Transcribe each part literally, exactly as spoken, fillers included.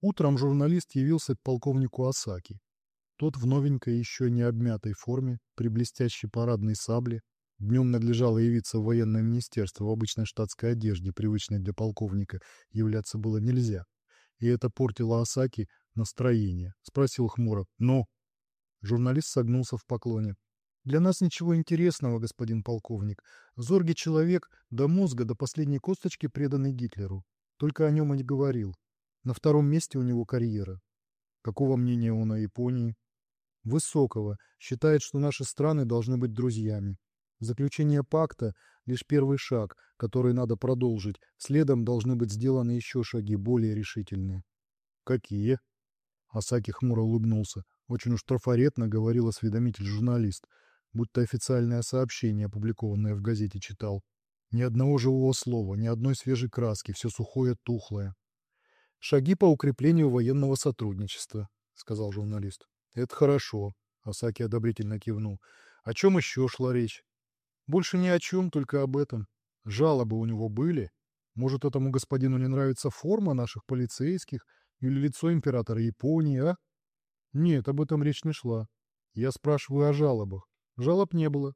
Утром журналист явился к полковнику Осаки. Тот в новенькой, еще не обмятой форме, при блестящей парадной сабле. Днем надлежало явиться в военное министерство в обычной штатской одежде, привычной для полковника, являться было нельзя. И это портило Осаки настроение. Спросил хмуро: «Ну?» Журналист согнулся в поклоне. «Для нас ничего интересного, господин полковник. Зоркий человек до мозга, до последней косточки преданный Гитлеру. Только о нем и не говорил. На втором месте у него карьера». «Какого мнения он о Японии?» «Высокого. Считает, что наши страны должны быть друзьями. Заключение пакта – лишь первый шаг, который надо продолжить. Следом должны быть сделаны еще шаги более решительные». «Какие?» Осаки хмуро улыбнулся. Очень уж трафаретно говорил осведомитель-журналист, будто официальное сообщение, опубликованное в газете, читал. Ни одного живого слова, ни одной свежей краски, все сухое, тухлое. «Шаги по укреплению военного сотрудничества», — сказал журналист. «Это хорошо», — Осаки одобрительно кивнул. «О чем еще шла речь?» «Больше ни о чем, только об этом. Жалобы у него были. Может, этому господину не нравится форма наших полицейских или лицо императора Японии, а?» «Нет, об этом речь не шла. Я спрашиваю о жалобах. Жалоб не было».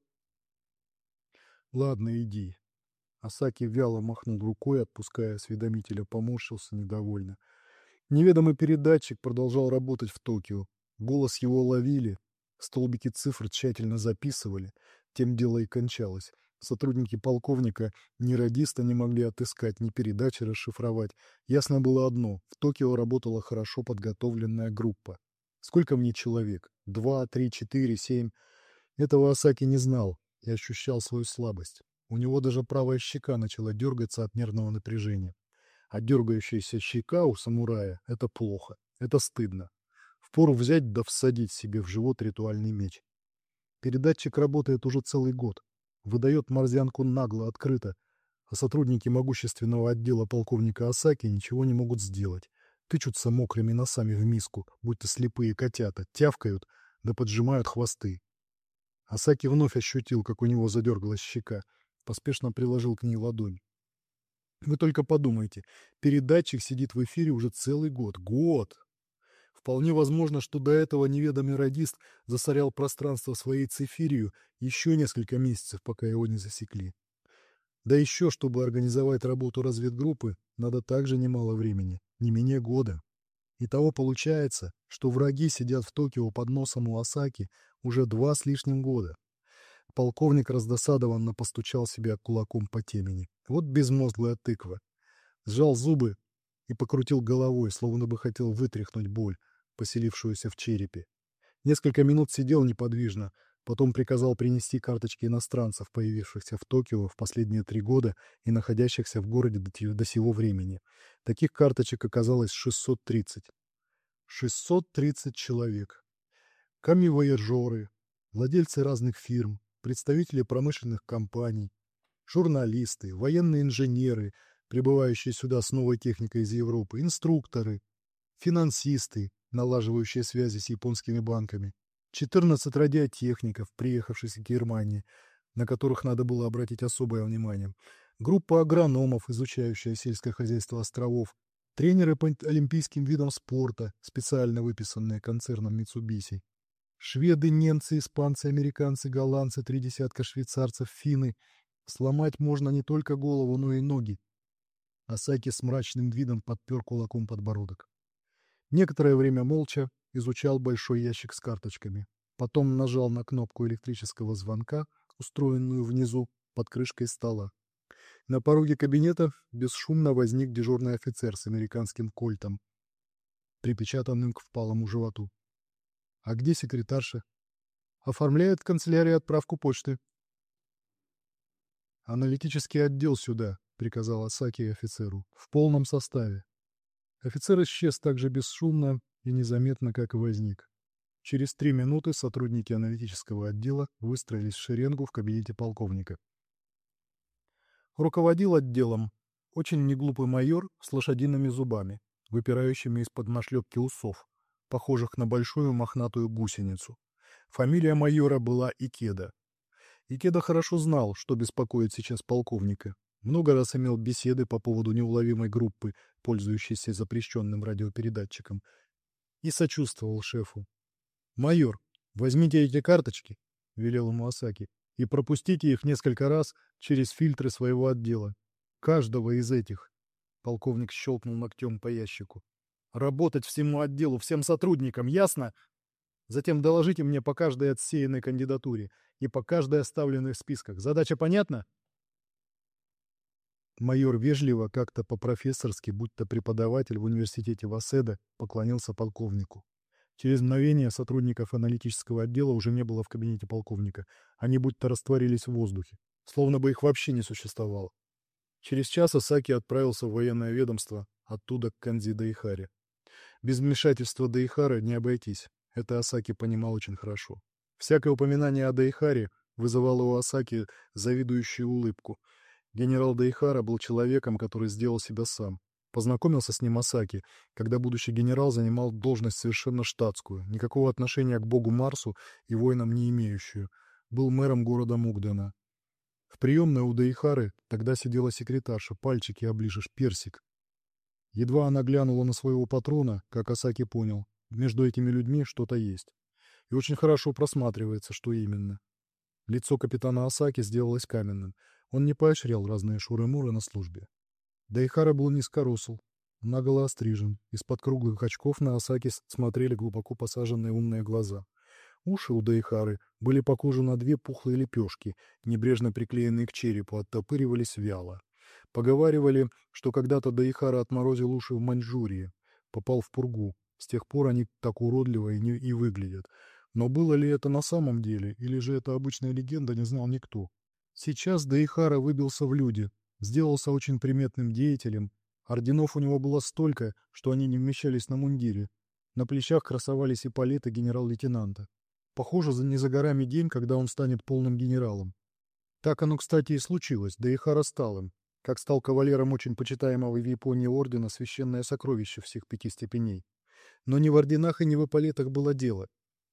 «Ладно, иди». Осаки вяло махнул рукой, отпуская осведомителя, поморщился недовольно. Неведомый передатчик продолжал работать в Токио. Голос его ловили, столбики цифр тщательно записывали. Тем дело и кончалось. Сотрудники полковника ни радиста не могли отыскать, ни передачи расшифровать. Ясно было одно — в Токио работала хорошо подготовленная группа. Сколько мне человек? Два, три, четыре, семь? Этого Осаки не знал и ощущал свою слабость. У него даже правая щека начала дергаться от нервного напряжения. А дергающаяся щека у самурая — это плохо, это стыдно. Впору взять да всадить себе в живот ритуальный меч. Передатчик работает уже целый год. Выдает морзянку нагло, открыто. А сотрудники могущественного отдела полковника Осаки ничего не могут сделать. Тычутся мокрыми носами в миску, будто слепые котята, тявкают да поджимают хвосты. Осаки вновь ощутил, как у него задергалась щека. Поспешно приложил к ней ладонь. Вы только подумайте, передатчик сидит в эфире уже целый год. Год! Вполне возможно, что до этого неведомый радист засорял пространство своей цифирью еще несколько месяцев, пока его не засекли. Да еще, чтобы организовать работу разведгруппы, надо также немало времени, не менее года. Итого получается, что враги сидят в Токио под носом у Осаки уже два с лишним года. Полковник раздосадованно постучал себя кулаком по темени. Вот безмозглая тыква. Сжал зубы и покрутил головой, словно бы хотел вытряхнуть боль, поселившуюся в черепе. Несколько минут сидел неподвижно, потом приказал принести карточки иностранцев, появившихся в Токио в последние три года и находящихся в городе до, до сего времени. Таких карточек оказалось шестьсот тридцать. шестьсот тридцать человек. Камевояжеры, владельцы разных фирм, представители промышленных компаний, журналисты, военные инженеры, прибывающие сюда с новой техникой из Европы, инструкторы, финансисты, налаживающие связи с японскими банками, четырнадцать радиотехников, приехавших из Германии, на которых надо было обратить особое внимание, группа агрономов, изучающая сельское хозяйство островов, тренеры по олимпийским видам спорта, специально выписанные концерном Mitsubishi, шведы, немцы, испанцы, американцы, голландцы, три десятка швейцарцев, финны. Сломать можно не только голову, но и ноги. Осаки с мрачным видом подпер кулаком подбородок. Некоторое время молча изучал большой ящик с карточками. Потом нажал на кнопку электрического звонка, устроенную внизу под крышкой стола. На пороге кабинета бесшумно возник дежурный офицер с американским кольтом, припечатанным к впалому животу. «А где секретарша?» «Оформляет в канцелярии отправку почты». «Аналитический отдел сюда», — приказал Осаки офицеру, — «в полном составе». Офицер исчез так же бесшумно и незаметно, как и возник. Через три минуты сотрудники аналитического отдела выстроились в шеренгу в кабинете полковника. Руководил отделом очень неглупый майор с лошадиными зубами, выпирающими из-под нашлепки усов, похожих на большую мохнатую гусеницу. Фамилия майора была Икеда. Икеда хорошо знал, что беспокоит сейчас полковника. Много раз имел беседы по поводу неуловимой группы, пользующейся запрещенным радиопередатчиком, и сочувствовал шефу. «Майор, возьмите эти карточки», — велел ему Асаки, — «и пропустите их несколько раз через фильтры своего отдела. Каждого из этих». Полковник щелкнул ногтем по ящику. «Работать всему отделу, всем сотрудникам, ясно? Затем доложите мне по каждой отсеянной кандидатуре и по каждой оставленной в списках. Задача понятна?» Майор вежливо, как-то по-профессорски, будто преподаватель в университете Васеда, поклонился полковнику. Через мгновение сотрудников аналитического отдела уже не было в кабинете полковника. Они будто растворились в воздухе, словно бы их вообще не существовало. Через час Асаки отправился в военное ведомство, оттуда к Канзи Даихаре. Без вмешательства Даихары не обойтись. Это Асаки понимал очень хорошо. Всякое упоминание о Даихаре вызывало у Асаки завидующую улыбку. Генерал Даихара был человеком, который сделал себя сам. Познакомился с ним Асаки, когда будущий генерал занимал должность совершенно штатскую, никакого отношения к богу Марсу и воинам не имеющую. Был мэром города Мугдена. В приемной у Даихары тогда сидела секретарша, пальчики оближешь, персик. Едва она глянула на своего патрона, как Асаки понял, между этими людьми что-то есть. И очень хорошо просматривается, что именно. Лицо капитана Асаки сделалось каменным. Он не поощрял разные шуры-муры на службе. Даихара был низкоросл, наголо острижен. Из-под круглых очков на Асаки смотрели глубоко посаженные умные глаза. Уши у Даихары были похожи на две пухлые лепешки, небрежно приклеенные к черепу, оттопыривались вяло. Поговаривали, что когда-то Даихара отморозил уши в Маньчжурии, попал в пургу. С тех пор они так уродливо и, не, и выглядят. Но было ли это на самом деле, или же это обычная легенда, не знал никто. Сейчас Даихара выбился в люди, сделался очень приметным деятелем. Орденов у него было столько, что они не вмещались на мундире. На плечах красовались эполеты генерал-лейтенанта. Похоже, за не за горами день, когда он станет полным генералом. Так оно, кстати, и случилось, Даихара стал им. Как стал кавалером очень почитаемого в Японии ордена «Священное сокровище» всех пяти степеней. Но ни в орденах и ни в эполетах было дело.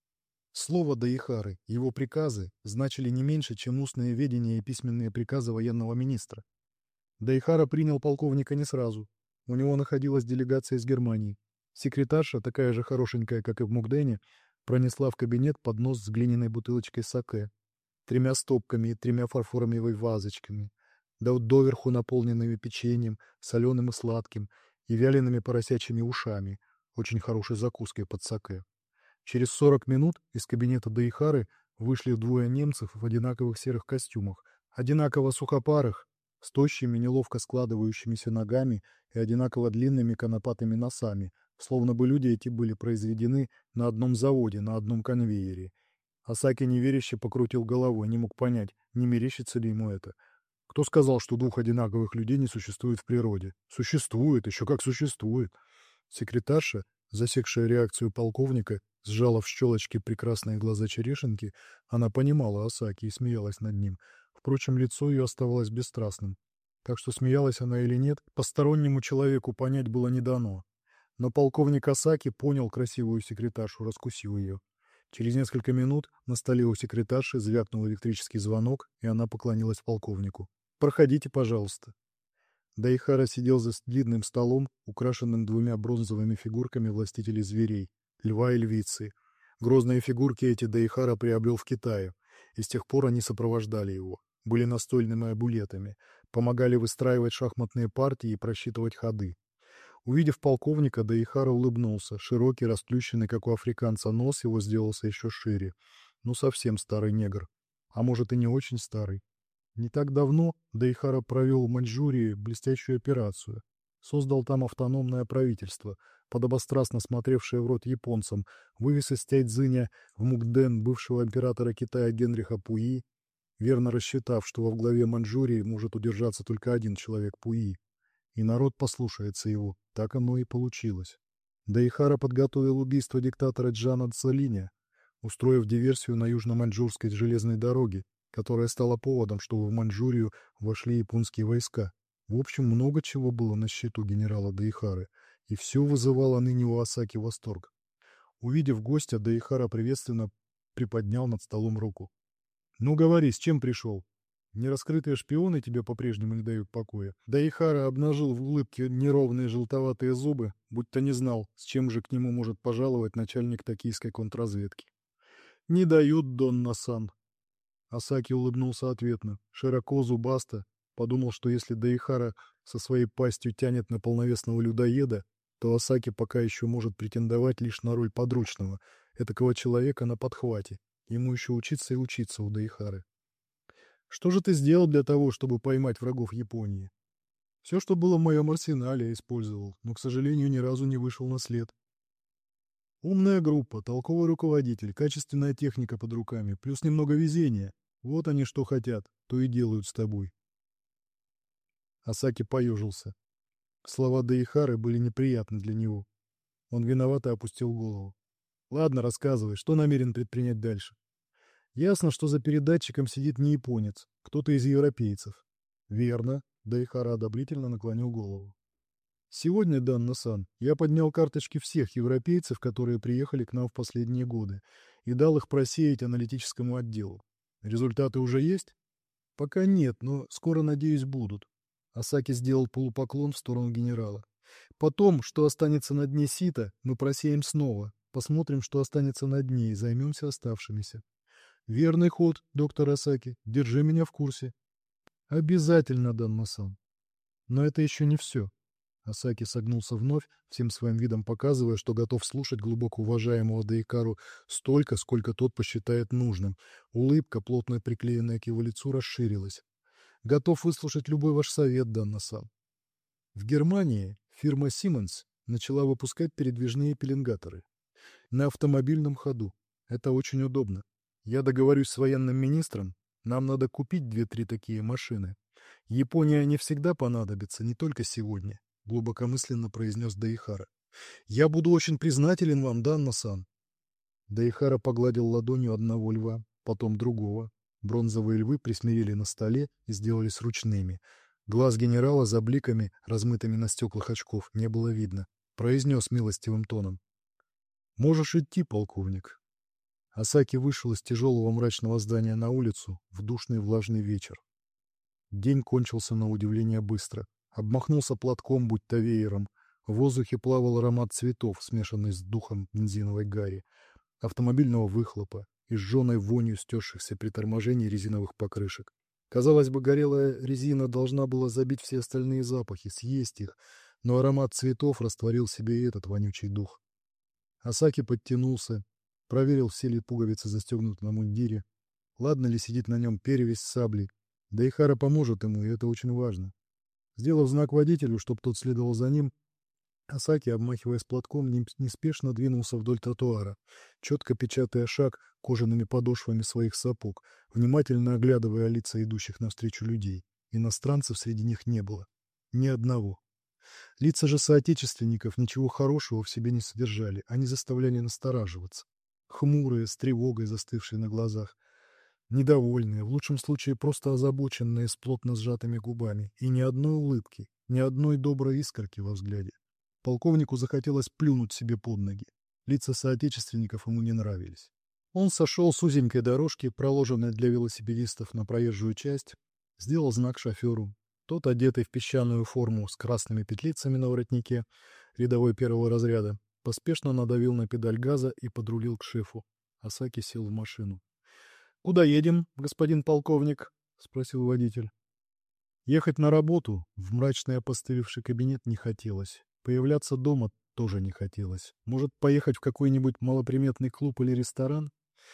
Слово Даихары, его приказы, значили не меньше, чем устные ведения и письменные приказы военного министра. Даихара принял полковника не сразу. У него находилась делегация из Германии. Секретарша, такая же хорошенькая, как и в Мугдене, пронесла в кабинет поднос с глиняной бутылочкой саке, тремя стопками и тремя фарфоровыми вазочками, да доверху наполненными печеньем, соленым и сладким, и вялеными поросячьими ушами, очень хорошей закуской под саке. Через сорок минут из кабинета Даихары вышли двое немцев в одинаковых серых костюмах, одинаково сухопарых, с тощими, неловко складывающимися ногами и одинаково длинными конопатыми носами, словно бы люди эти были произведены на одном заводе, на одном конвейере. Асаки неверяще покрутил головой, не мог понять, не мерещится ли ему это. Кто сказал, что двух одинаковых людей не существует в природе? Существует, еще как существует. Секретарша, засекшая реакцию полковника, сжала в щелочки прекрасные глаза черешенки. Она понимала Асаки и смеялась над ним. Впрочем, лицо ее оставалось бесстрастным. Так что смеялась она или нет, постороннему человеку понять было не дано. Но полковник Асаки понял красивую секретаршу, раскусил ее. Через несколько минут на столе у секретарши звякнул электрический звонок, и она поклонилась полковнику. «Проходите, пожалуйста». Даихара сидел за длинным столом, украшенным двумя бронзовыми фигурками властителей зверей — льва и львицы. Грозные фигурки эти Даихара приобрел в Китае, и с тех пор они сопровождали его, были настольными амулетами, помогали выстраивать шахматные партии и просчитывать ходы. Увидев полковника, Даихара улыбнулся. Широкий, расплющенный, как у африканца, нос его сделался еще шире. Ну, совсем старый негр. А может, и не очень старый. Не так давно Даихара провел в Маньчжурии блестящую операцию. Создал там автономное правительство, подобострастно смотревшее в рот японцам, вывез из Тяньцзиня в Мугден бывшего императора Китая Генриха Пуи, верно рассчитав, что во главе Маньчжурии может удержаться только один человек — Пуи. И народ послушается его. Так оно и получилось. Даихара подготовил убийство диктатора Джана Цзалиня, устроив диверсию на южно-маньчжурской железной дороге, которая стала поводом, чтобы в Маньчжурию вошли японские войска. В общем, много чего было на счету генерала Даихары, и все вызывало ныне у Асаки восторг. Увидев гостя, Даихара приветственно приподнял над столом руку. «Ну, говори, с чем пришел?» Нераскрытые шпионы тебе по-прежнему не дают покоя. Даихара обнажил в улыбке неровные желтоватые зубы, будто не знал, с чем же к нему может пожаловать начальник токийской контрразведки. «Не дают, Донна-сан». Асаки улыбнулся ответно, широко, зубасто, подумал, что если Даихара со своей пастью тянет на полновесного людоеда, то Асаки пока еще может претендовать лишь на роль подручного, этакого человека на подхвате. Ему еще учиться и учиться у Даихары. Что же ты сделал для того, чтобы поймать врагов Японии? Все, что было в моем арсенале, я использовал, но, к сожалению, ни разу не вышел на след. Умная группа, толковый руководитель, качественная техника под руками, плюс немного везения. Вот они что хотят, то и делают с тобой. Асаки поежился. Слова Даихары были неприятны для него. Он виновато опустил голову. Ладно, рассказывай, что намерен предпринять дальше? Ясно, что за передатчиком сидит не японец, кто-то из европейцев. Верно, Даихара одобрительно наклонил голову. Сегодня, Данна-сан, я поднял карточки всех европейцев, которые приехали к нам в последние годы, и дал их просеять аналитическому отделу. Результаты уже есть? Пока нет, но скоро, надеюсь, будут. Асаки сделал полупоклон в сторону генерала. Потом, что останется на дне сита, мы просеем снова. Посмотрим, что останется на дне, и займемся оставшимися. Верный ход, доктор Асаки. Держи меня в курсе. Обязательно, Данна-сан. Но это еще не все. Асаки согнулся вновь, всем своим видом показывая, что готов слушать глубоко уважаемого Даикару столько, сколько тот посчитает нужным. Улыбка, плотно приклеенная к его лицу, расширилась. Готов выслушать любой ваш совет, Данна-сан. В Германии фирма Siemens начала выпускать передвижные пеленгаторы. На автомобильном ходу. Это очень удобно. Я договорюсь с военным министром. Нам надо купить две-три такие машины. Японии не всегда понадобится, не только сегодня, глубокомысленно произнес Даихара. Я буду очень признателен вам, Данна-сан. Даихара погладил ладонью одного льва, потом другого. Бронзовые львы присмирели на столе и сделались ручными. Глаз генерала за бликами, размытыми на стеклах очков, не было видно. Произнес милостивым тоном. «Можешь идти, полковник». Асаки вышел из тяжелого мрачного здания на улицу в душный влажный вечер. День кончился на удивление быстро. Обмахнулся платком, будто веером. В воздухе плавал аромат цветов, смешанный с духом бензиновой гари, автомобильного выхлопа и сжженной вонью стершихся при торможении резиновых покрышек. Казалось бы, горелая резина должна была забить все остальные запахи, съесть их, но аромат цветов растворил в себе и этот вонючий дух. Асаки подтянулся, проверил, все ли пуговицы застегнуты на мундире, ладно ли сидит на нем перевязь с саблей. Даихара поможет ему, и это очень важно. Сделав знак водителю, чтоб тот следовал за ним, Асаки, обмахиваясь платком, неспешно двинулся вдоль тротуара, четко печатая шаг кожаными подошвами своих сапог, внимательно оглядывая лица идущих навстречу людей. Иностранцев среди них не было. Ни одного. Лица же соотечественников ничего хорошего в себе не содержали, они заставляли настораживаться. Хмурые, с тревогой застывшие на глазах. Недовольные, в лучшем случае просто озабоченные с плотно сжатыми губами. И ни одной улыбки, ни одной доброй искорки во взгляде. Полковнику захотелось плюнуть себе под ноги. Лица соотечественников ему не нравились. Он сошел с узенькой дорожки, проложенной для велосипедистов на проезжую часть, сделал знак шоферу. Тот, одетый в песчаную форму с красными петлицами на воротнике, рядовой первого разряда, поспешно надавил на педаль газа и подрулил к шефу. Асаки сел в машину. «Куда едем, господин полковник?» — спросил водитель. Ехать на работу в мрачный опостылевший кабинет не хотелось. Появляться дома тоже не хотелось. Может, поехать в какой-нибудь малоприметный клуб или ресторан?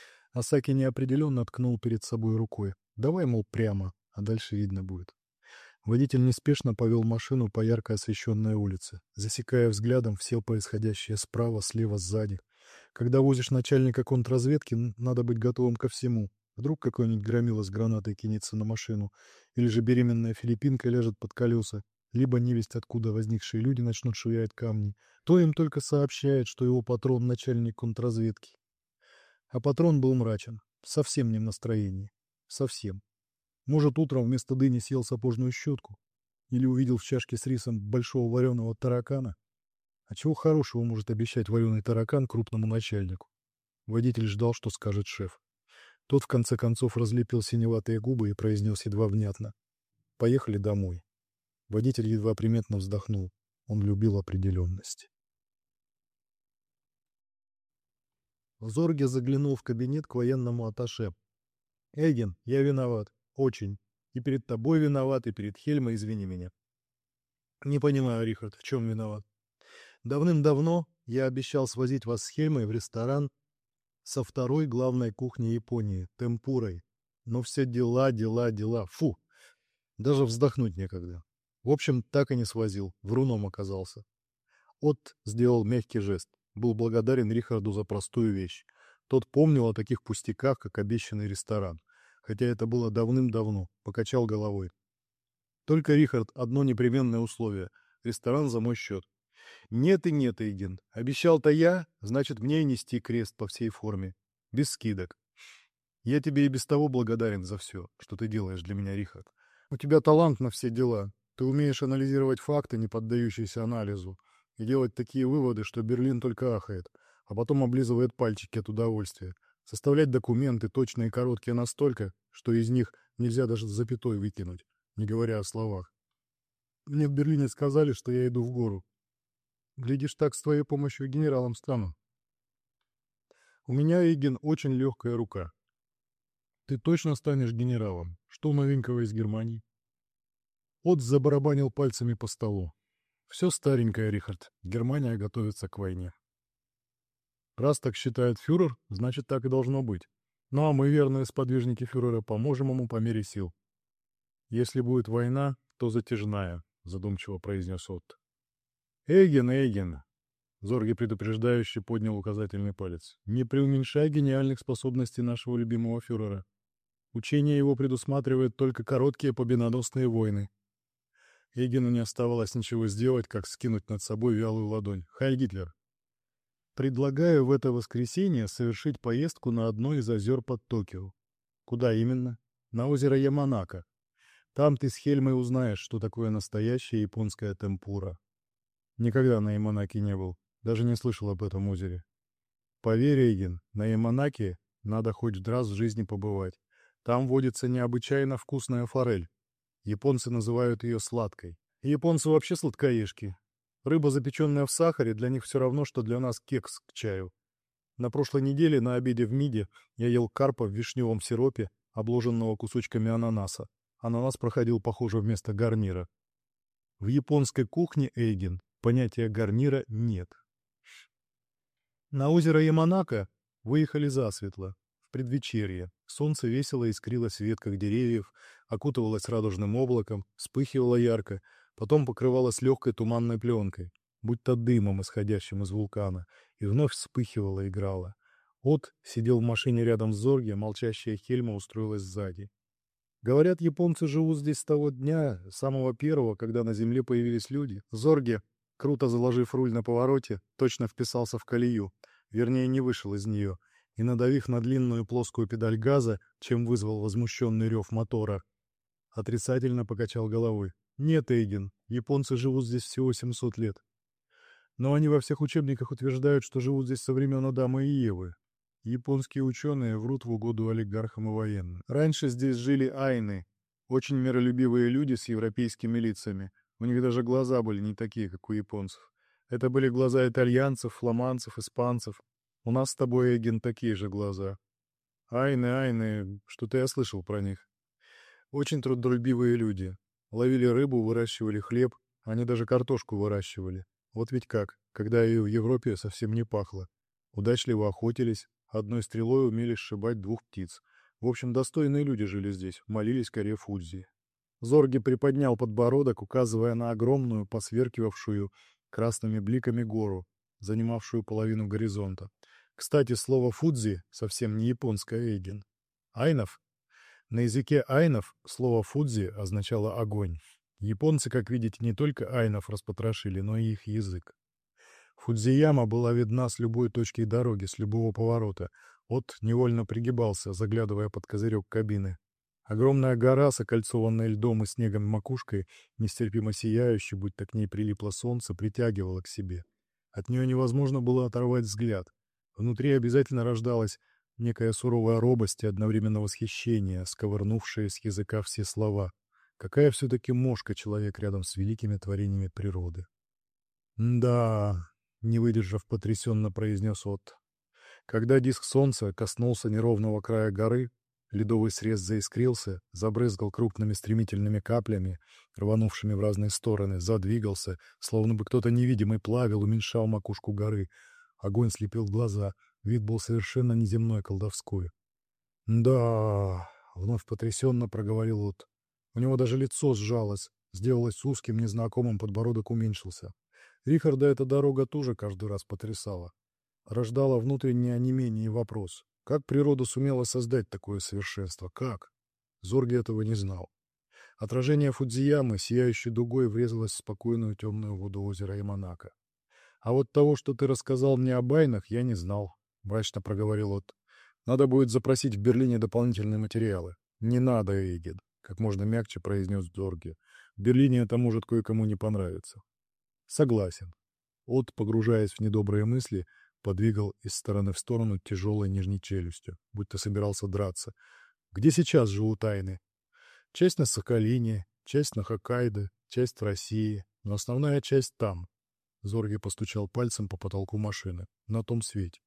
Асаки неопределенно ткнул перед собой рукой. Давай, мол, прямо, а дальше видно будет. Водитель неспешно повел машину по ярко освещенной улице, засекая взглядом все происходящее справа, слева, сзади. Когда возишь начальника контрразведки, надо быть готовым ко всему. Вдруг какой-нибудь громила с гранатой кинется на машину, или же беременная филиппинка ляжет под колеса, либо невесть откуда возникшие люди начнут швырять камни, то им только сообщает, что его патрон — начальник контрразведки. А патрон был мрачен, совсем не в настроении. Совсем. Может, утром вместо дыни съел сапожную щетку? Или увидел в чашке с рисом большого вареного таракана? А чего хорошего может обещать вареный таракан крупному начальнику? Водитель ждал, что скажет шеф. Тот в конце концов разлепил синеватые губы и произнес едва внятно: «Поехали домой». Водитель едва приметно вздохнул. Он любил определенность. Зорге заглянул в кабинет к военному атташе. «Эйген, я виноват. Очень. И перед тобой виноват, и перед Хельмой, извини меня». «Не понимаю, Рихард, в чем виноват?» «Давным-давно я обещал свозить вас с Хельмой в ресторан со второй главной кухни Японии, темпурой. Но все дела, дела, дела. Фу! Даже вздохнуть некогда. В общем, так и не свозил. Вруном оказался». Отт сделал мягкий жест. Был благодарен Рихарду за простую вещь. Тот помнил о таких пустяках, как обещанный ресторан. Хотя это было давным-давно. Покачал головой. «Только, Рихард, одно непременное условие. Ресторан за мой счет». «Нет и нет, Эйген. Обещал-то я, значит, мне и нести крест по всей форме. Без скидок. Я тебе и без того благодарен за все, что ты делаешь для меня, Рихард. У тебя талант на все дела. Ты умеешь анализировать факты, не поддающиеся анализу, и делать такие выводы, что Берлин только ахает, а потом облизывает пальчики от удовольствия. Составлять документы, точные и короткие настолько, что из них нельзя даже запятой выкинуть, не говоря о словах. Мне в Берлине сказали, что я иду в гору. Глядишь, так с твоей помощью генералом стану. У меня, Эйген, очень легкая рука. Ты точно станешь генералом? Что новенького из Германии?» Отт забарабанил пальцами по столу. «Все старенькое, Рихард. Германия готовится к войне». «Раз так считает фюрер, значит, так и должно быть. Ну а мы, верные сподвижники фюрера, поможем ему по мере сил. Если будет война, то затяжная», — задумчиво произнес Отт. «Эйген, Эйген!» — Зорге предупреждающе поднял указательный палец. «Не преуменьшай гениальных способностей нашего любимого фюрера. Учение его предусматривает только короткие победоносные войны». Эйгену не оставалось ничего сделать, как скинуть над собой вялую ладонь. «Хайль Гитлер! Предлагаю в это воскресенье совершить поездку на одно из озер под Токио». «Куда именно?» «На озеро Яманака. Там ты с Хельмой узнаешь, что такое настоящая японская темпура». «Никогда на Яманаке не был. Даже не слышал об этом озере». «Поверь, Эйген, на Яманаке надо хоть раз в жизни побывать. Там водится необычайно вкусная форель. Японцы называют ее сладкой. И японцы вообще сладкоежки. Рыба, запеченная в сахаре, для них все равно, что для нас кекс к чаю. На прошлой неделе на обеде в МИДе я ел карпа в вишневом сиропе, обложенного кусочками ананаса. Ананас проходил, похоже, вместо гарнира. В японской кухне, Эйген, понятия гарнира нет». На озеро Яманака выехали засветло, в предвечерье. Солнце весело искрилось в ветках деревьев, окутывалось радужным облаком, вспыхивало ярко, потом покрывалось легкой туманной пленкой, будто дымом, исходящим из вулкана, и вновь вспыхивало, играло. Отт сидел в машине рядом с Зорге, молчащая Хельма устроилась сзади. «Говорят, японцы живут здесь с того дня, самого первого, когда на земле появились люди. Зорге, круто заложив руль на повороте, точно вписался в колею, вернее, не вышел из нее, и, надавив на длинную плоскую педаль газа, чем вызвал возмущенный рев мотора, отрицательно покачал головой. «Нет, Эйген, японцы живут здесь всего семьсот лет. Но они во всех учебниках утверждают, что живут здесь со времен Адама и Евы. Японские ученые врут в угоду олигархам и военным. Раньше здесь жили айны, очень миролюбивые люди с европейскими лицами. У них даже глаза были не такие, как у японцев. Это были глаза итальянцев, фламандцев, испанцев. У нас с тобой, Эйген, такие же глаза. Айны, айны, что-то я слышал про них. Очень трудолюбивые люди. Ловили рыбу, выращивали хлеб, они даже картошку выращивали. Вот ведь как, когда ее в Европе совсем не пахло. Удачливо охотились, одной стрелой умели сшибать двух птиц. В общем, достойные люди жили здесь, молились коре Фудзи. Зорге приподнял подбородок, указывая на огромную, посверкивавшую красными бликами гору, занимавшую половину горизонта. Кстати, слово «фудзи» совсем не японское, Эйген. Айнов? На языке айнов слово «фудзи» означало «огонь». Японцы, как видите, не только айнов распотрошили, но и их язык. Фудзияма была видна с любой точки дороги, с любого поворота. Отт невольно пригибался, заглядывая под козырек кабины. Огромная гора, с окольцованной льдом и снегом макушкой, нестерпимо сияющей, будто к ней прилипло солнце, притягивала к себе. От нее невозможно было оторвать взгляд. Внутри обязательно рождалась Некая суровая робость и одновременно восхищение, сковырнувшие с языка все слова. Какая все-таки мошка человек рядом с великими творениями природы. «Да», — не выдержав, потрясенно произнес Отто. Когда диск солнца коснулся неровного края горы, ледовый срез заискрился, забрызгал крупными стремительными каплями, рванувшими в разные стороны, задвигался, словно бы кто-то невидимый плавил, уменьшал макушку горы. Огонь слепил глаза, вид был совершенно неземной, колдовской. «Да», — вновь потрясенно проговорил Отто. У него даже лицо сжалось, сделалось узким, незнакомым, подбородок уменьшился. Рихарда эта дорога тоже каждый раз потрясала. Рождала внутреннее онемение и вопрос. Как природа сумела создать такое совершенство? Как? Зорги этого не знал. Отражение Фудзиямы, сияющей дугой, врезалось в спокойную темную воду озера Яманака. «А вот того, что ты рассказал мне о байнах, я не знал», — мрачно проговорил Отто. «Надо будет запросить в Берлине дополнительные материалы». «Не надо, Эйгед», — как можно мягче произнес Зорги. «В Берлине это может кое-кому не понравиться». «Согласен». Отто, погружаясь в недобрые мысли, подвигал из стороны в сторону тяжелой нижней челюстью, будто собирался драться. «Где сейчас живут тайны?» «Часть на Сахалине, часть на Хоккайдо, часть в России, но основная часть там». Зорги постучал пальцем по потолку машины. «На том свете».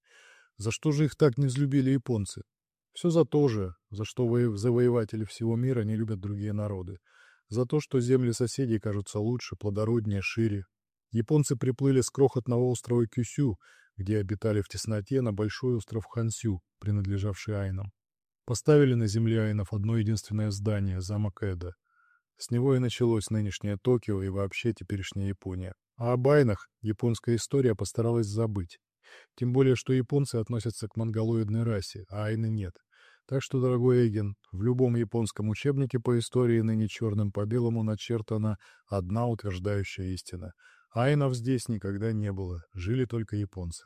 «За что же их так не взлюбили японцы?» «Все за то же, за что воев... завоеватели всего мира не любят другие народы. За то, что земли соседей кажутся лучше, плодороднее, шире. Японцы приплыли с крохотного острова Кюсю, где обитали в тесноте, на большой остров Хансю, принадлежавший айнам. Поставили на земле айнов одно единственное здание — замок Эдо. С него и началось нынешнее Токио и вообще теперешняя Япония. А об айнах японская история постаралась забыть. Тем более, что японцы относятся к монголоидной расе, а айны нет. Так что, дорогой Эйген, в любом японском учебнике по истории ныне черным по белому начертана одна утверждающая истина. Айнов здесь никогда не было, жили только японцы.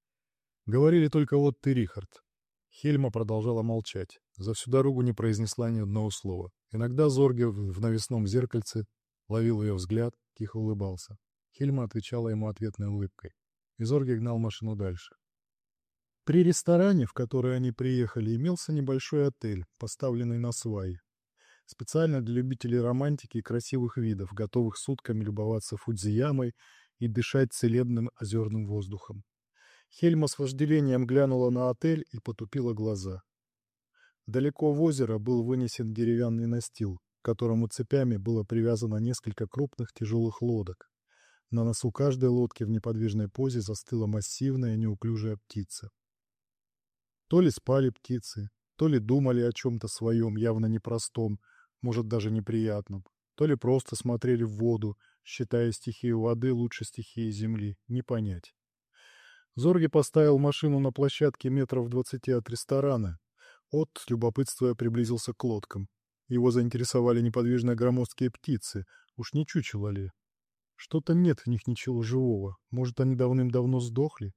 Говорили только вот ты, Рихард. Хельма продолжала молчать. За всю дорогу не произнесла ни одного слова. Иногда Зорге в навесном зеркальце ловил ее взгляд, тихо улыбался. Хельма отвечала ему ответной улыбкой. И Зорге гнал машину дальше. При ресторане, в который они приехали, имелся небольшой отель, поставленный на свай. Специально для любителей романтики и красивых видов, готовых сутками любоваться Фудзиямой и дышать целебным озерным воздухом. Хельма с вожделением глянула на отель и потупила глаза. Далеко в озеро был вынесен деревянный настил, к которому цепями было привязано несколько крупных тяжелых лодок. На носу каждой лодки в неподвижной позе застыла массивная неуклюжая птица. То ли спали птицы, то ли думали о чем-то своем, явно непростом, может, даже неприятном, то ли просто смотрели в воду, считая стихию воды лучше стихии земли, не понять. Зорги поставил машину на площадке метров двадцати от ресторана. Отто, любопытствуя, приблизился к лодкам. Его заинтересовали неподвижные громоздкие птицы, уж не чучело ли. Что-то нет в них ничего живого, может, они давным-давно сдохли?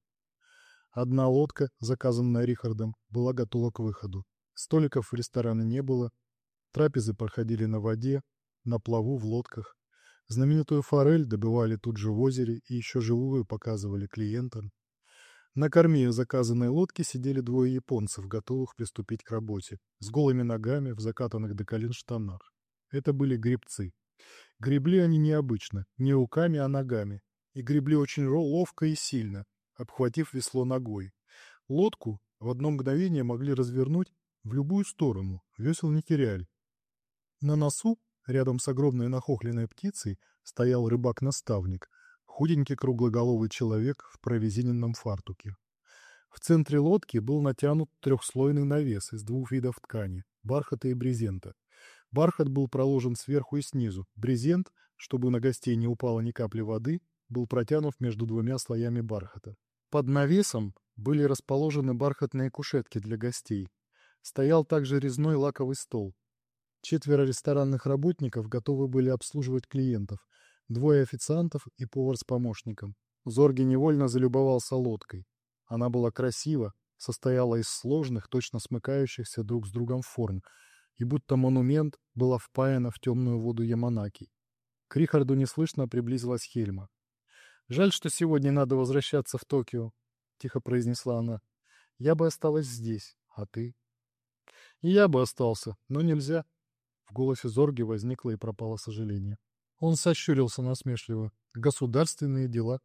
Одна лодка, заказанная Рихардом, была готова к выходу. Столиков в ресторане не было. Трапезы проходили на воде, на плаву, в лодках. Знаменитую форель добывали тут же в озере и еще живую показывали клиентам. На корме заказанной лодки сидели двое японцев, готовых приступить к работе, с голыми ногами в закатанных до колен штанах. Это были гребцы. Гребли они необычно, не руками, а ногами. И гребли очень ловко и сильно, обхватив весло ногой. Лодку в одно мгновение могли развернуть в любую сторону, весел не теряли. На носу, рядом с огромной нахохленной птицей, стоял рыбак-наставник, худенький круглоголовый человек в прорезиненном фартуке. В центре лодки был натянут трехслойный навес из двух видов ткани – бархата и брезента. Бархат был проложен сверху и снизу. Брезент, чтобы на гостей не упало ни капли воды, был протянут между двумя слоями бархата. Под навесом были расположены бархатные кушетки для гостей. Стоял также резной лаковый стол. Четверо ресторанных работников готовы были обслуживать клиентов, двое официантов и повар с помощником. Зорги невольно залюбовался лодкой. Она была красива, состояла из сложных, точно смыкающихся друг с другом форм, и будто монумент была впаяна в темную воду Яманаки. К Рихарду неслышно приблизилась Хельма. «Жаль, что сегодня надо возвращаться в Токио», — тихо произнесла она. Я бы осталась здесь, а ты? И я бы остался, но нельзя. В голосе Зорги возникло и пропало сожаление. Он сощурился насмешливо. Государственные дела.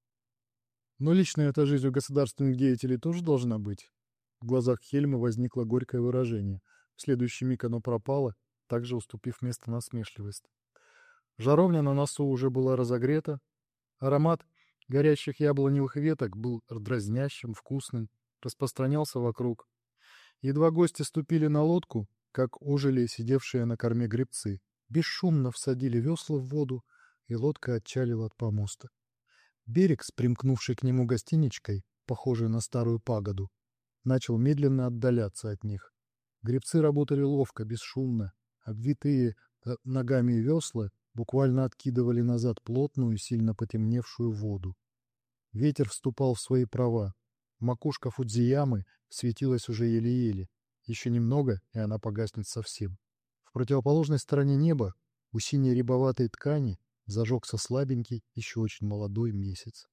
Но личная эта жизнь у государственных деятелей тоже должна быть. В глазах Хельма возникло горькое выражение. В следующий миг оно пропало, также уступив место насмешливости. Жаровня на носу уже была разогрета. Аромат горящих яблоневых веток был дразнящим, вкусным, распространялся вокруг. Едва гости ступили на лодку, как ожили сидевшие на корме гребцы. Бесшумно всадили весла в воду, и лодка отчалила от помоста. Берег, с примкнувшей к нему гостиничкой, похожей на старую пагоду, начал медленно отдаляться от них. Гребцы работали ловко, бесшумно. Обвитые ногами весла буквально откидывали назад плотную, сильно потемневшую воду. Ветер вступал в свои права. Макушка Фудзиямы светилась уже еле-еле. Еще немного, и она погаснет совсем. В противоположной стороне неба, у синей рябоватой ткани, зажегся слабенький, еще очень молодой месяц.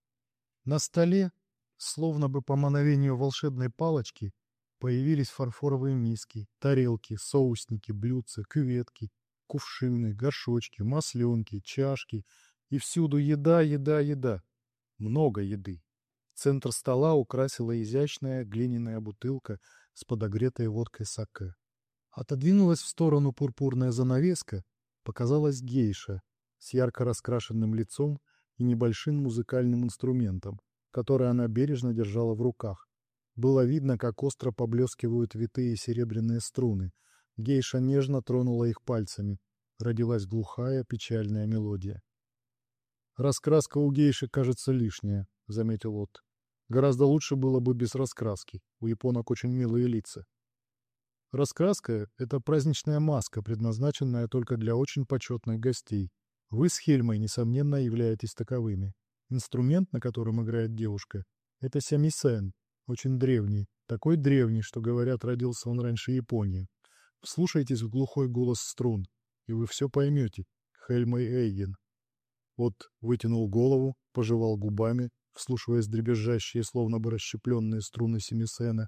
На столе, словно бы по мановению волшебной палочки, появились фарфоровые миски, тарелки, соусники, блюдца, кюветки, кувшины, горшочки, масленки, чашки. И всюду еда, еда, еда. Много еды. Центр стола украсила изящная глиняная бутылка с подогретой водкой саке. Отодвинулась в сторону пурпурная занавеска, показалась гейша с ярко раскрашенным лицом и небольшим музыкальным инструментом, который она бережно держала в руках. Было видно, как остро поблескивают витые серебряные струны. Гейша нежно тронула их пальцами. Родилась глухая, печальная мелодия. «Раскраска у гейши кажется лишняя», — заметил Отт. «Гораздо лучше было бы без раскраски. У японок очень милые лица». «Раскраска — это праздничная маска, предназначенная только для очень почетных гостей. Вы с Хельмой, несомненно, являетесь таковыми. Инструмент, на котором играет девушка, — это сямисен, очень древний, такой древний, что, говорят, родился он раньше Японии. Вслушайтесь в глухой голос струн, и вы все поймете. Хельма и Эйген». Вот вытянул голову, пожевал губами, вслушиваясь в дребезжащие, словно бы расщепленные струны семисена.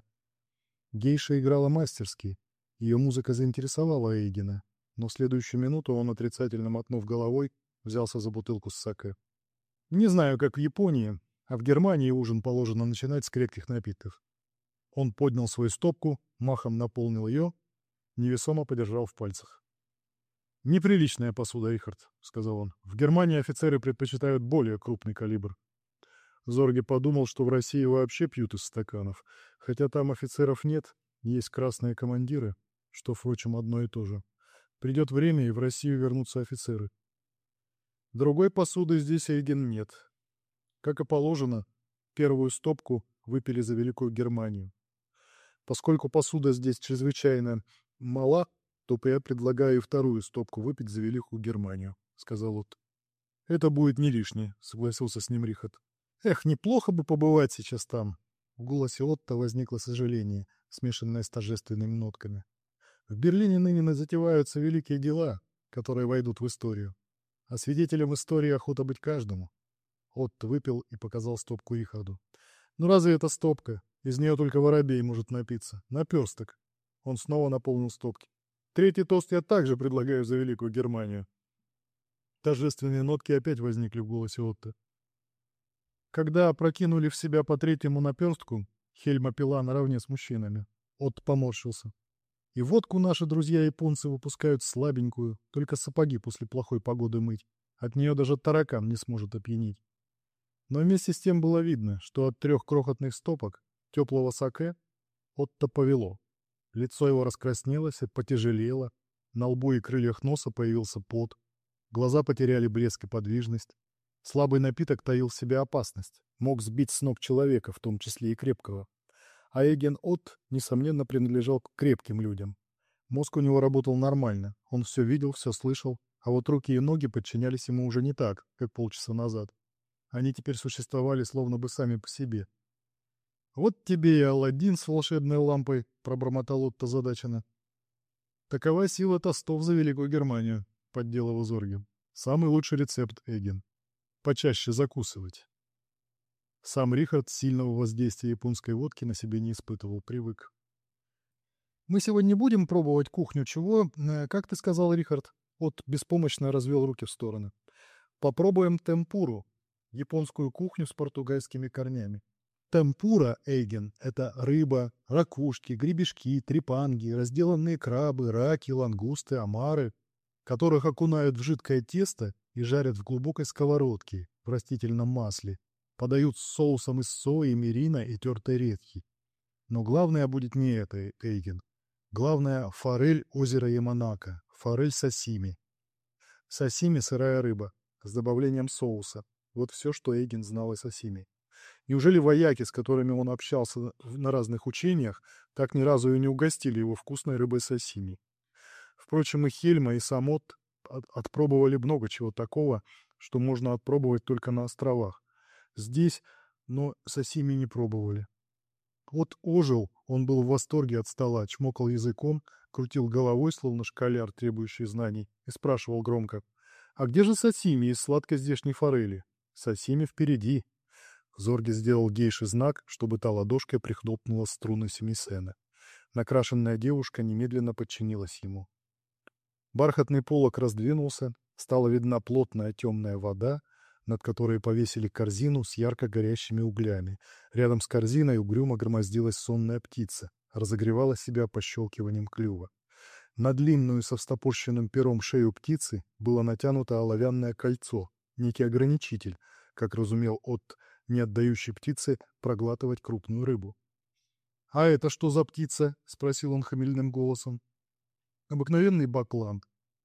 Гейша играла мастерски. Ее музыка заинтересовала Эйгена, но в следующую минуту он, отрицательно мотнув головой, взялся за бутылку с саке. «Не знаю, как в Японии, а в Германии ужин положено начинать с крепких напитков». Он поднял свою стопку, махом наполнил ее, невесомо подержал в пальцах. «Неприличная посуда, Рихард», — сказал он. «В Германии офицеры предпочитают более крупный калибр». Зорге подумал, что в России вообще пьют из стаканов, хотя там офицеров нет, есть красные командиры, что, впрочем, одно и то же. Придет время, и в Россию вернутся офицеры. Другой посуды здесь, Эйген, нет. Как и положено, первую стопку выпили за Великую Германию. Поскольку посуда здесь чрезвычайно мала, то я предлагаю и вторую стопку выпить за Великую Германию, — сказал Отт. — Это будет не лишнее, — согласился с ним Рихард. — Эх, неплохо бы побывать сейчас там. В голосе Отто возникло сожаление, смешанное с торжественными нотками. В Берлине ныне затеваются великие дела, которые войдут в историю. А свидетелем истории охота быть каждому. Отто выпил и показал стопку Рихарду. Ну разве это стопка? Из нее только воробей может напиться. Наперсток. Он снова наполнил стопки. Третий тост я также предлагаю за Великую Германию. Торжественные нотки опять возникли в голосе Отто. Когда опрокинули в себя по третьему наперстку, Хельма пила наравне с мужчинами. Отто поморщился. И водку наши друзья-японцы выпускают слабенькую, только сапоги после плохой погоды мыть. От нее даже таракан не сможет опьянить. Но вместе с тем было видно, что от трех крохотных стопок теплого саке Отто повело. Лицо его раскраснелось и потяжелело, на лбу и крыльях носа появился пот, глаза потеряли блеск и подвижность. Слабый напиток таил в себе опасность, мог сбить с ног человека, в том числе и крепкого. А Эйген Отт, несомненно, принадлежал к крепким людям. Мозг у него работал нормально, он все видел, все слышал, а вот руки и ноги подчинялись ему уже не так, как полчаса назад. Они теперь существовали словно бы сами по себе. «Вот тебе и Аладдин с волшебной лампой», — пробормотал Отто озадаченно. «Такова сила тостов за Великую Германию», — поддел его Зорге. «Самый лучший рецепт, Эйген. Почаще закусывать». Сам Рихард сильного воздействия японской водки на себе не испытывал, привык. «Мы сегодня не будем пробовать кухню, чего? Э, Как ты сказал, Рихард?» От беспомощно развел руки в стороны. «Попробуем темпуру, японскую кухню с португальскими корнями». Темпура, Эйген, это рыба, ракушки, гребешки, трепанги, разделанные крабы, раки, лангусты, омары, которых окунают в жидкое тесто и жарят в глубокой сковородке в растительном масле. Подают с соусом из сои, мирина и тертой редьки. Но главное будет не это, Эйген. Главное — форель озера Яманака, форель сосими. Сосими — сырая рыба, с добавлением соуса. Вот все, что Эйген знал о сосими. Неужели вояки, с которыми он общался на разных учениях, так ни разу и не угостили его вкусной рыбой сосими? Впрочем, и Хельма, и сам Отт от- отпробовали много чего такого, что можно отпробовать только на островах. Здесь, но сосими не пробовали. Отт ожил, он был в восторге от стола, чмокал языком, крутил головой, словно школяр, требующий знаний, и спрашивал громко: «А где же сосими из сладкой здешней форели?» «Сосими впереди». Зорги сделал гейше знак, чтобы та ладошкой прихлопнула струны семисена. Накрашенная девушка немедленно подчинилась ему. Бархатный полог раздвинулся, стала видна плотная темная вода, над которой повесили корзину с ярко горящими углями. Рядом с корзиной угрюмо громоздилась сонная птица, разогревала себя пощелкиванием клюва. На длинную со встопорщенным пером шею птицы было натянуто оловянное кольцо, некий ограничитель, как разумел Отт, не отдающий птице проглатывать крупную рыбу. «А это что за птица?» — спросил он хмельным голосом. «Обыкновенный баклан.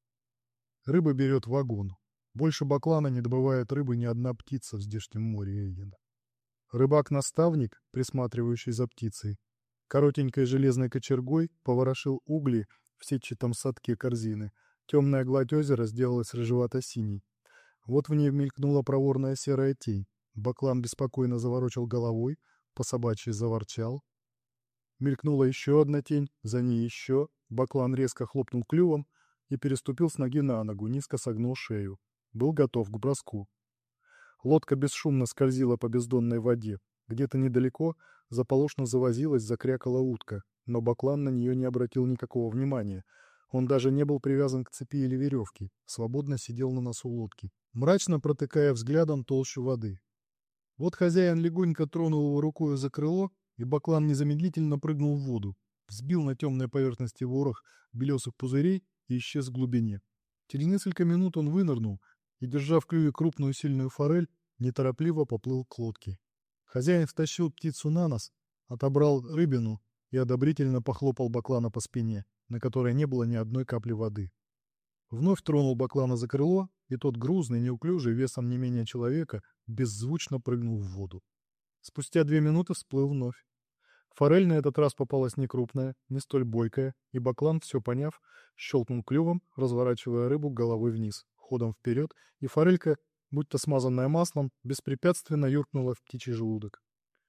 Рыба берет вагон. Больше баклана не добывает рыбы ни одна птица в здешнем море Эйгена». Рыбак-наставник, присматривающий за птицей, коротенькой железной кочергой поворошил угли в сетчатом садке корзины. Темная гладь озера сделалась рыжевато-синей. Вот в ней мелькнула проворная серая тень. Баклан беспокойно заворочил головой, по-собачьи заворчал. Мелькнула еще одна тень, за ней еще. Баклан резко хлопнул клювом и переступил с ноги на ногу, низко согнул шею. Был готов к броску. Лодка бесшумно скользила по бездонной воде. Где-то недалеко заполошно завозилась, закрякала утка, но Баклан на нее не обратил никакого внимания. Он даже не был привязан к цепи или веревке, свободно сидел на носу лодки, мрачно протыкая взглядом толщу воды. Вот хозяин легонько тронул его рукой за крыло, и Баклан незамедлительно прыгнул в воду, взбил на темной поверхности ворох белесых пузырей и исчез в глубине. Через несколько минут он вынырнул и, держа в клюве крупную сильную форель, неторопливо поплыл к лодке. Хозяин втащил птицу на нос, отобрал рыбину и одобрительно похлопал Баклана по спине, на которой не было ни одной капли воды. Вновь тронул Баклана за крыло, и тот, грузный, неуклюжий, весом не менее человека, беззвучно прыгнул в воду. Спустя две минуты всплыл вновь. Форель на этот раз попалась не крупная, не столь бойкая, и Баклан, все поняв, щелкнул клювом, разворачивая рыбу головой вниз, ходом вперед, и форелька, будто смазанная маслом, беспрепятственно юркнула в птичий желудок.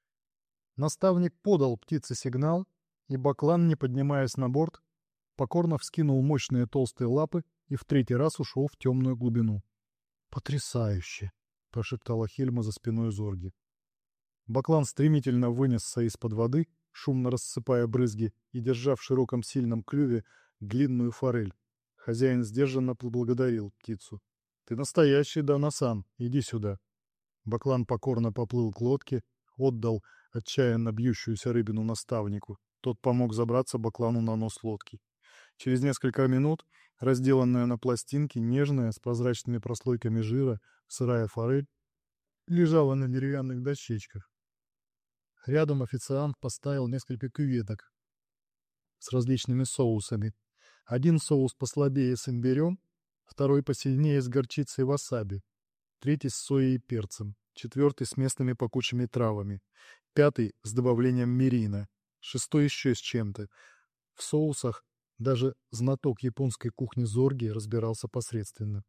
Наставник подал птице сигнал, и Баклан, не поднимаясь на борт, покорно вскинул мощные толстые лапы и в третий раз ушел в темную глубину. «Потрясающе!» — прошептала Хельма за спиной Зорги. Баклан стремительно вынесся из-под воды, шумно рассыпая брызги и держа в широком сильном клюве длинную форель. Хозяин сдержанно поблагодарил птицу. «Ты настоящий Дана-сан, иди сюда». Баклан покорно поплыл к лодке, отдал отчаянно бьющуюся рыбину наставнику. Тот помог забраться Баклану на нос лодки. Через несколько минут, разделанная на пластинки, нежная, с прозрачными прослойками жира, сырая форель лежала на деревянных дощечках. Рядом официант поставил несколько кюветок с различными соусами. Один соус послабее с имбирем, второй посильнее с горчицей васаби, третий с соей и перцем, четвертый с местными пахучими травами, пятый с добавлением мирина, шестой еще с чем-то. В соусах даже знаток японской кухни Зорги разбирался посредственно.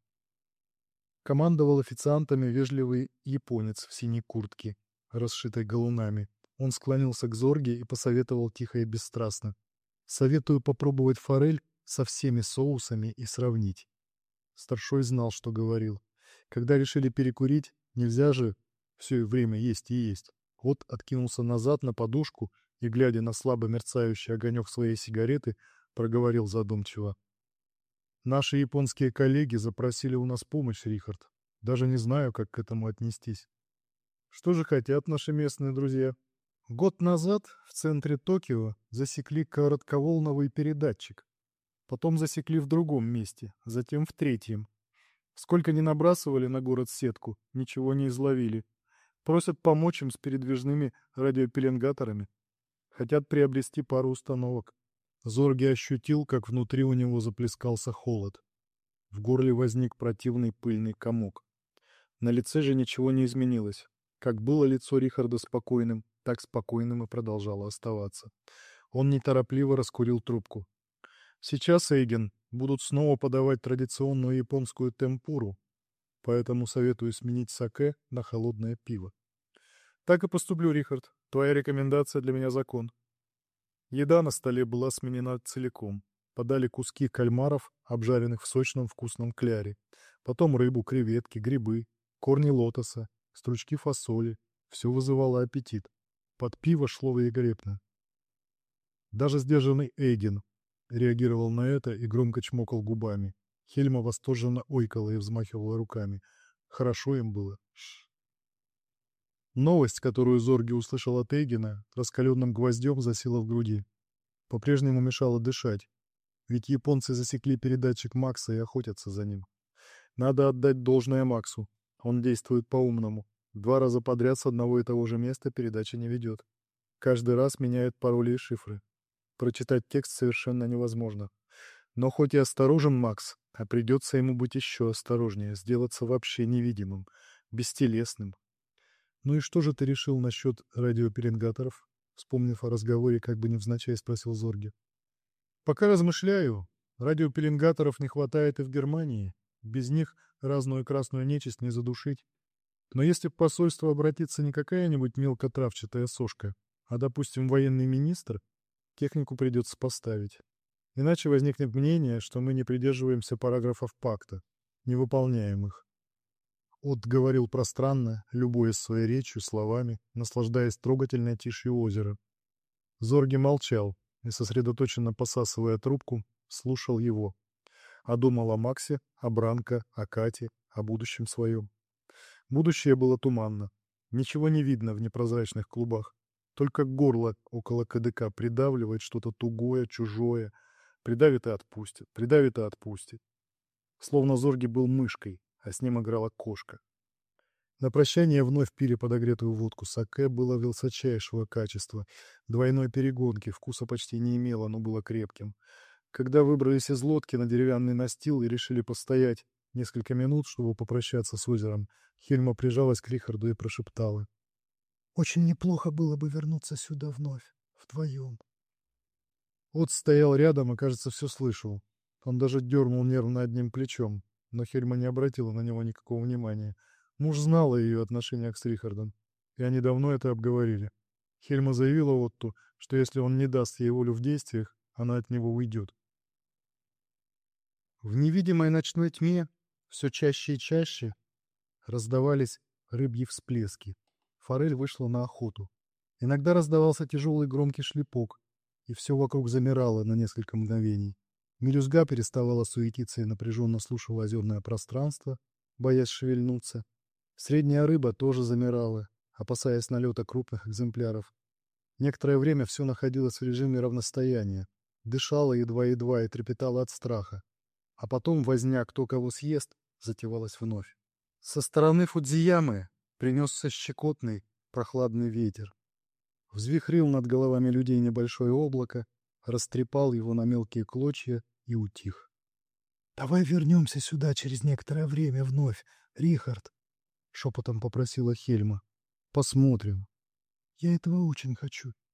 Командовал официантами вежливый японец в синей куртке, расшитой галунами. Он склонился к Зорге и посоветовал тихо и бесстрастно: «Советую попробовать форель со всеми соусами и сравнить». Старшой знал, что говорил. Когда решили перекурить, нельзя же Все время есть и есть. Кот откинулся назад на подушку и, глядя на слабо мерцающий огонек своей сигареты, проговорил задумчиво. «Наши японские коллеги запросили у нас помощь, Рихард. Даже не знаю, как к этому отнестись. Что же хотят наши местные друзья? Год назад в центре Токио засекли коротковолновый передатчик. Потом засекли в другом месте, затем в третьем. Сколько ни набрасывали на город сетку, ничего не изловили. Просят помочь им с передвижными радиопеленгаторами. Хотят приобрести пару установок». Зорги ощутил, как внутри у него заплескался холод. В горле возник противный пыльный комок. На лице же ничего не изменилось. Как было лицо Рихарда спокойным, так спокойным и продолжало оставаться. Он неторопливо раскурил трубку. «Сейчас, Эйген, будут снова подавать традиционную японскую темпуру, поэтому советую сменить саке на холодное пиво». «Так и поступлю, Рихард. Твоя рекомендация для меня закон». Еда на столе была сменена целиком. Подали куски кальмаров, обжаренных в сочном вкусном кляре. Потом рыбу, креветки, грибы, корни лотоса, стручки фасоли. Все вызывало аппетит. Под пиво шло великолепно. Даже сдержанный Эйген реагировал на это и громко чмокал губами. Хельма восторженно ойкала и взмахивала руками. Хорошо им было. Новость, которую Зорги услышал от Эйгена, раскаленным гвоздем засела в груди. По-прежнему мешала дышать. Ведь японцы засекли передатчик Макса и охотятся за ним. Надо отдать должное Максу. Он действует по-умному. Два раза подряд с одного и того же места передача не ведет. Каждый раз меняет пароли и шифры. Прочитать текст совершенно невозможно. Но хоть и осторожен Макс, а придется ему быть еще осторожнее, сделаться вообще невидимым, бестелесным. «Ну и что же ты решил насчет радиопеленгаторов?» Вспомнив о разговоре, как бы невзначай спросил Зорги. «Пока размышляю. Радиопеленгаторов не хватает и в Германии. Без них разную красную нечисть не задушить. Но если в посольство обратиться не какая-нибудь мелкотравчатая сошка, а, допустим, военный министр, технику придется поставить. Иначе возникнет мнение, что мы не придерживаемся параграфов пакта, не выполняем их». От говорил пространно, любуясь своей речью, словами, наслаждаясь трогательной тишью озера. Зорги молчал и, сосредоточенно посасывая трубку, слушал его. А думал о Максе, о Бранко, о Кате, о будущем своем. Будущее было туманно. Ничего не видно в непрозрачных клубах. Только горло около КДК придавливает что-то тугое, чужое. Придавит и отпустит, придавит и отпустит. Словно Зорги был мышкой, а с ним играла кошка. На прощание вновь пили подогретую водку. Саке было высочайшего качества, двойной перегонки, вкуса почти не имело, но было крепким. Когда выбрались из лодки на деревянный настил и решили постоять несколько минут, чтобы попрощаться с озером, Хельма прижалась к Рихарду и прошептала: «Очень неплохо было бы вернуться сюда вновь, вдвоем». От стоял рядом и, кажется, все слышал. Он даже дернул нервно одним плечом, но Хельма не обратила на него никакого внимания. Муж знал о ее отношениях с Рихардом, и они давно это обговорили. Хельма заявила Отту, что если он не даст ей волю в действиях, она от него уйдет. В невидимой ночной тьме все чаще и чаще раздавались рыбьи всплески. Форель вышла на охоту. Иногда раздавался тяжелый громкий шлепок, и все вокруг замирало на несколько мгновений. Мелюзга переставала суетиться и напряженно слушала озерное пространство, боясь шевельнуться. Средняя рыба тоже замирала, опасаясь налета крупных экземпляров. Некоторое время все находилось в режиме равностояния, дышало едва-едва и трепетало от страха. А потом возня «кто кого съест» затевалась вновь. Со стороны Фудзиямы принесся щекотный, прохладный ветер. Взвихрил над головами людей небольшое облако, растрепал его на мелкие клочья и утих. «Давай вернемся сюда через некоторое время вновь, Рихард», — шепотом попросила Хельма. «Посмотрим». «Я этого очень хочу.